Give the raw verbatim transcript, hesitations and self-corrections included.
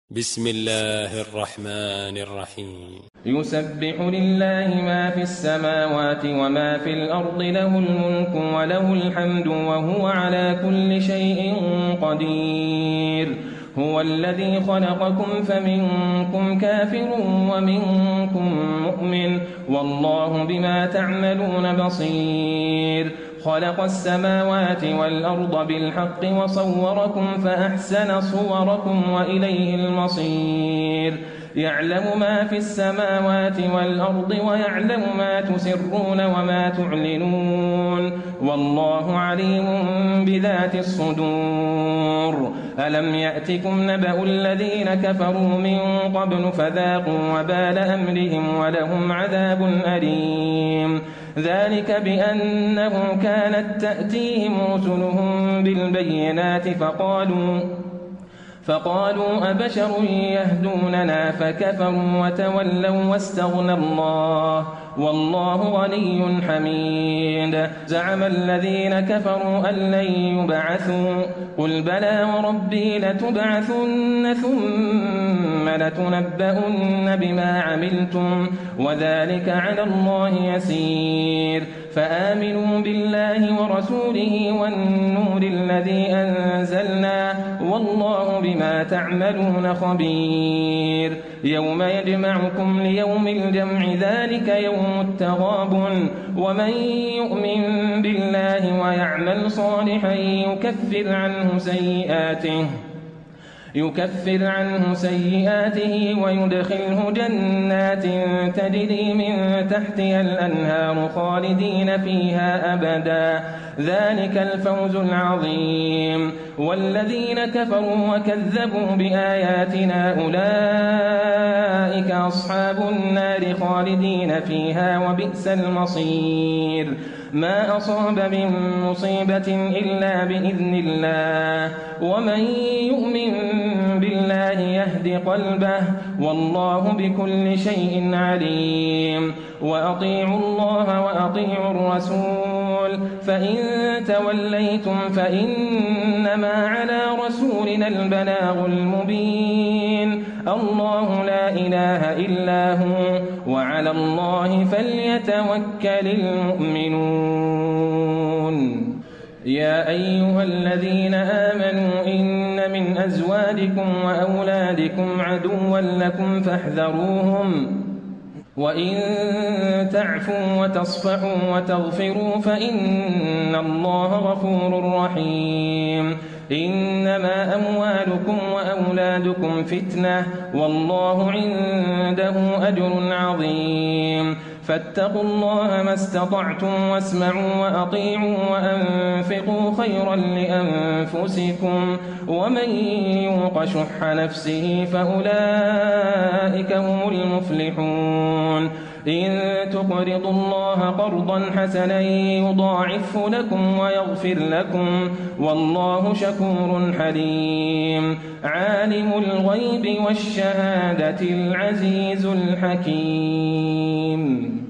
بسم الله الرحمن الرحيم يسبح لله ما في السماوات وما في الأرض، له الملك وله الحمد وهو على كل شيء قدير. هو الذي خلقكم فمنكم كافر ومنكم مؤمن، والله بما تعملون بصير. خلق السماوات والأرض بالحق وصوركم فأحسن صوركم وإليه المصير. يعلم ما في السماوات والأرض ويعلم ما تسرون وما تعلنون، والله عليم بذات الصدور. ألم يأتكم نبأ الذين كفروا من قبل فذاقوا وبال أمرهم ولهم عذاب أليم. ذلك بأنه كانت تأتيهم رسلهم بالبينات فقالوا فقالوا أبشر يهدوننا فكفروا وتولوا واستغنى الله، والله غني حميد. زعم الذين كفروا أن لن يبعثوا، قل بلى وربي لتبعثن ثم لتنبؤن بما عملتم وذلك على الله يسير. فآمنوا بالله ورسوله والنور الذي أنزلنا، والله بما تعملون خبير. يوم يجمعكم ليوم الجمع، ذلك يوم التغابن. ومن يؤمن بالله ويعمل صالحا يكفر عنه سيئاته يكفر عنه سيئاته ويدخله جنات تجري من تحتها الأنهار خالدين فيها أبدا، ذلك الفوز العظيم. والذين كفروا وكذبوا بآياتنا أولئك أصحاب النار خالدين فيها وبئس المصير. ما أصاب من مصيبة إلا بإذن الله، ومن يؤمن بالله يهد قلبه، والله بكل شيء عليم. وأطيعوا الله وأطيعوا الرسول، فإن توليتم فإنما على رسولنا البلاغ المبين. الله لا إله إلا هو، وعلى الله فليتوكل المؤمنون. يا أيها الذين آمنوا إن من أزواجكم وأولادكم عدوا لكم فاحذروهم، وإن تعفوا وتصفحوا وتغفروا فإن الله غفور رحيم. إنما أموالكم وأولادكم فتنة، والله عنده أجر عظيم. فاتقوا الله ما استطعتم واسمعوا وأطيعوا وأنفقوا خيرا لأنفسكم، ومن يوق شح نفسه فأولئك هم المفلحون. إن تقرضوا الله قرضا حسنا يضاعفه لكم ويغفر لكم، والله شكور حليم. عالم الغيب والشهادة العزيز الحكيم.